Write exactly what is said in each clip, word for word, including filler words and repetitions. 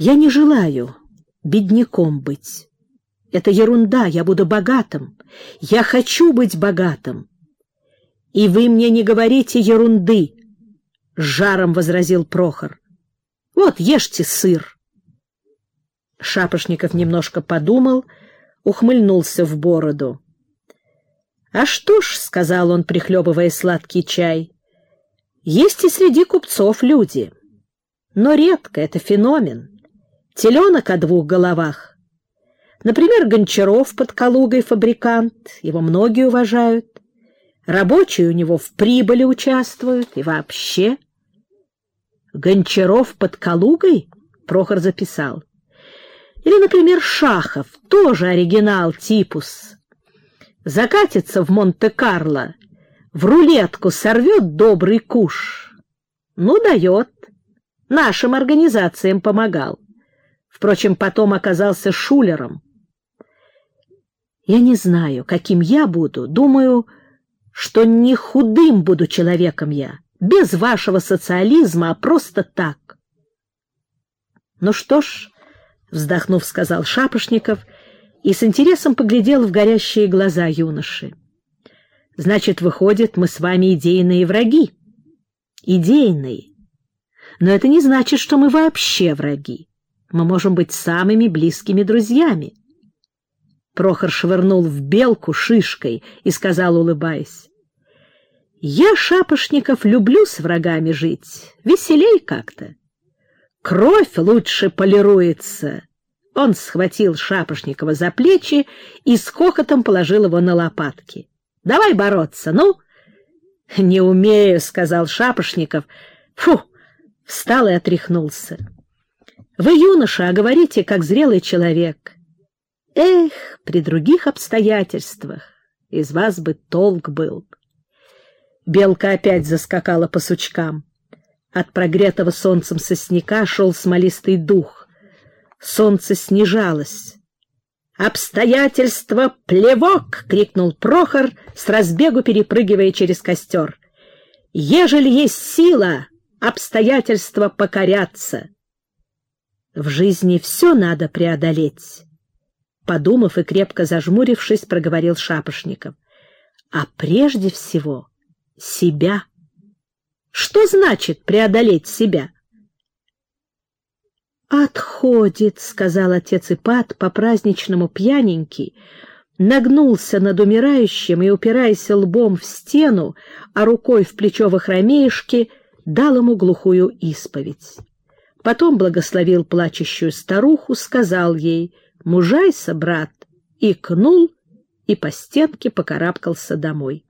Я не желаю бедняком быть. Это ерунда, я буду богатым. Я хочу быть богатым. И вы мне не говорите ерунды, — с жаром возразил Прохор. Вот, ешьте сыр. Шапошников немножко подумал, ухмыльнулся в бороду. — А что ж, — сказал он, прихлебывая сладкий чай, — есть и среди купцов люди. Но редко, это феномен. Теленок о двух головах. Например, Гончаров под Калугой фабрикант, его многие уважают. Рабочие у него в прибыли участвуют и вообще. Гончаров под Калугой? Прохор записал. Или, например, Шахов, тоже оригинал типус. Закатится в Монте-Карло, в рулетку сорвет добрый куш. Ну, дает. Нашим организациям помогал. Впрочем, потом оказался шулером. Я не знаю, каким я буду. Думаю, что не худым буду человеком я, без вашего социализма, а просто так. Ну что ж, вздохнув, сказал Шапошников и с интересом поглядел в горящие глаза юноши. Значит, выходит, мы с вами идейные враги. Идейные. Но это не значит, что мы вообще враги. Мы можем быть самыми близкими друзьями. Прохор швырнул в Белку шишкой и сказал, улыбаясь: «Я, Шапошников, люблю с врагами жить. Веселей как-то. Кровь лучше полируется». Он схватил Шапошникова за плечи и с хохотом положил его на лопатки. «Давай бороться, ну!» «Не умею», — сказал Шапошников. «Фу!» — встал и отряхнулся. «Вы, юноша, а говорите, как зрелый человек. Эх, при других обстоятельствах из вас бы толк был». Белка опять заскакала по сучкам. От прогретого солнцем сосняка шел смолистый дух. Солнце снижалось. «Обстоятельства — плевок!» — крикнул Прохор, с разбегу перепрыгивая через костер. «Ежели есть сила, обстоятельства покорятся». В жизни все надо преодолеть. Подумав и крепко зажмурившись, проговорил Шапошников. А прежде всего себя. Что значит преодолеть себя? «Отходит», — сказал отец Ипат, по-праздничному пьяненький, нагнулся над умирающим и, упираясь лбом в стену, а рукой в плечо Вахромеюшки, дал ему глухую исповедь. Потом благословил плачущую старуху, сказал ей: «Мужайся, брат», икнул и по стенке покарабкался домой.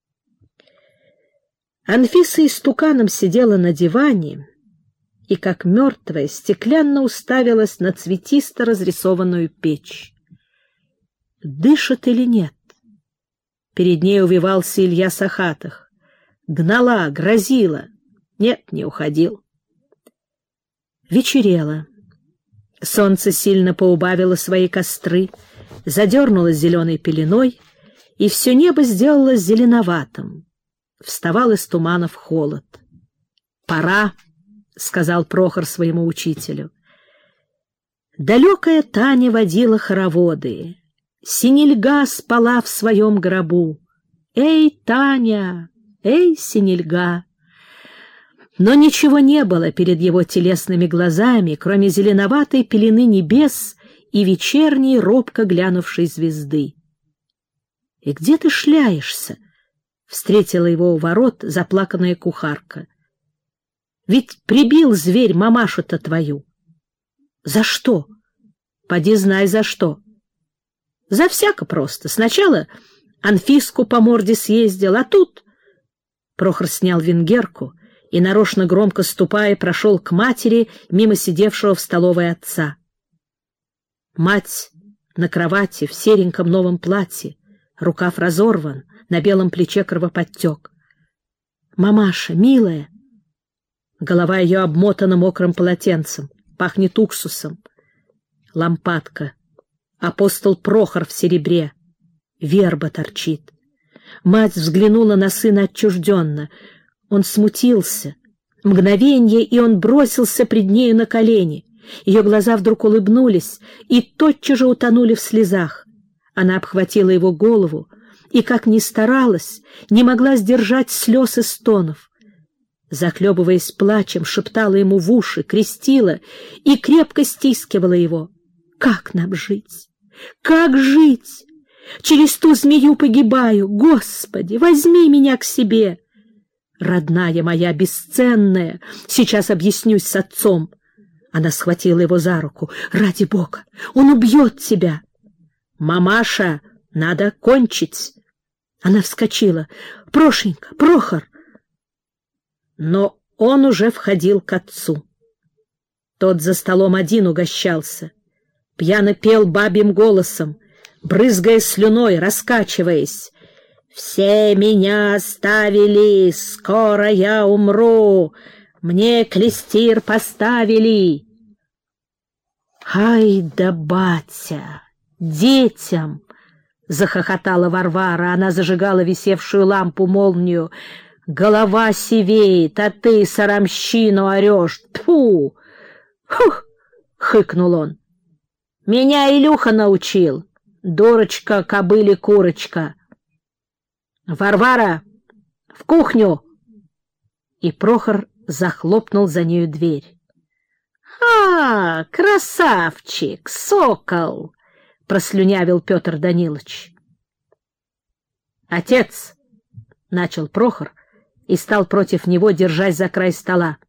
Анфиса истуканом сидела на диване и, как мертвая, стеклянно уставилась на цветисто разрисованную печь. Дышит или нет? Перед ней увивался Илья Сахатых. Гнала, грозила. Нет, не уходил. Вечерело. Солнце сильно поубавило свои костры, задернулось зеленой пеленой, и все небо сделалось зеленоватым. Вставал из туманов холод. «Пора», — сказал Прохор своему учителю. Далекая Таня водила хороводы. Синельга спала в своем гробу. «Эй, Таня! Эй, Синельга!» Но ничего не было перед его телесными глазами, кроме зеленоватой пелены небес и вечерней робко глянувшей звезды. «И где ты шляешься?» — встретила его у ворот заплаканная кухарка. «Ведь прибил зверь мамашу-то твою». «За что?» «Поди знай, за что». «За всяко просто. Сначала Анфиску по морде съездил, а тут...» Прохор снял венгерку и, нарочно громко ступая, прошел к матери мимо сидевшего в столовой отца. Мать на кровати в сереньком новом платье, рукав разорван, на белом плече кровоподтек. «Мамаша, милая!» Голова ее обмотана мокрым полотенцем, пахнет уксусом. Лампадка. Апостол Прохор в серебре. Верба торчит. Мать взглянула на сына отчужденно. Он смутился. Мгновенье, и он бросился пред нею на колени. Ее глаза вдруг улыбнулись и тотчас же утонули в слезах. Она обхватила его голову и, как ни старалась, не могла сдержать слез и стонов. Захлебываясь плачем, шептала ему в уши, крестила и крепко стискивала его. «Как нам жить? Как жить? Через ту змею погибаю. Господи, возьми меня к себе! Родная моя, бесценная, сейчас объяснюсь с отцом». Она схватила его за руку. «Ради Бога, он убьет тебя!» «Мамаша, надо кончить!» Она вскочила. «Прошенька, Прохор!» Но он уже входил к отцу. Тот за столом один угощался. Пьяно пел бабьим голосом, брызгая слюной, раскачиваясь. «Все меня оставили, скоро я умру, мне клестир поставили». «Ай да батя! Детям!» — захохотала Варвара. Она зажигала висевшую лампу-молнию. «Голова сивеет, а ты сарамщину орешь! Тьфу!» «Фух!» — хыкнул он. «Меня Илюха научил. Дурочка, кобыли-курочка. Варвара, в кухню!» И Прохор захлопнул за нею дверь. «А, красавчик, сокол!» — прослюнявил Петр Данилович. «Отец!» — начал Прохор и стал против него, держась за край стола.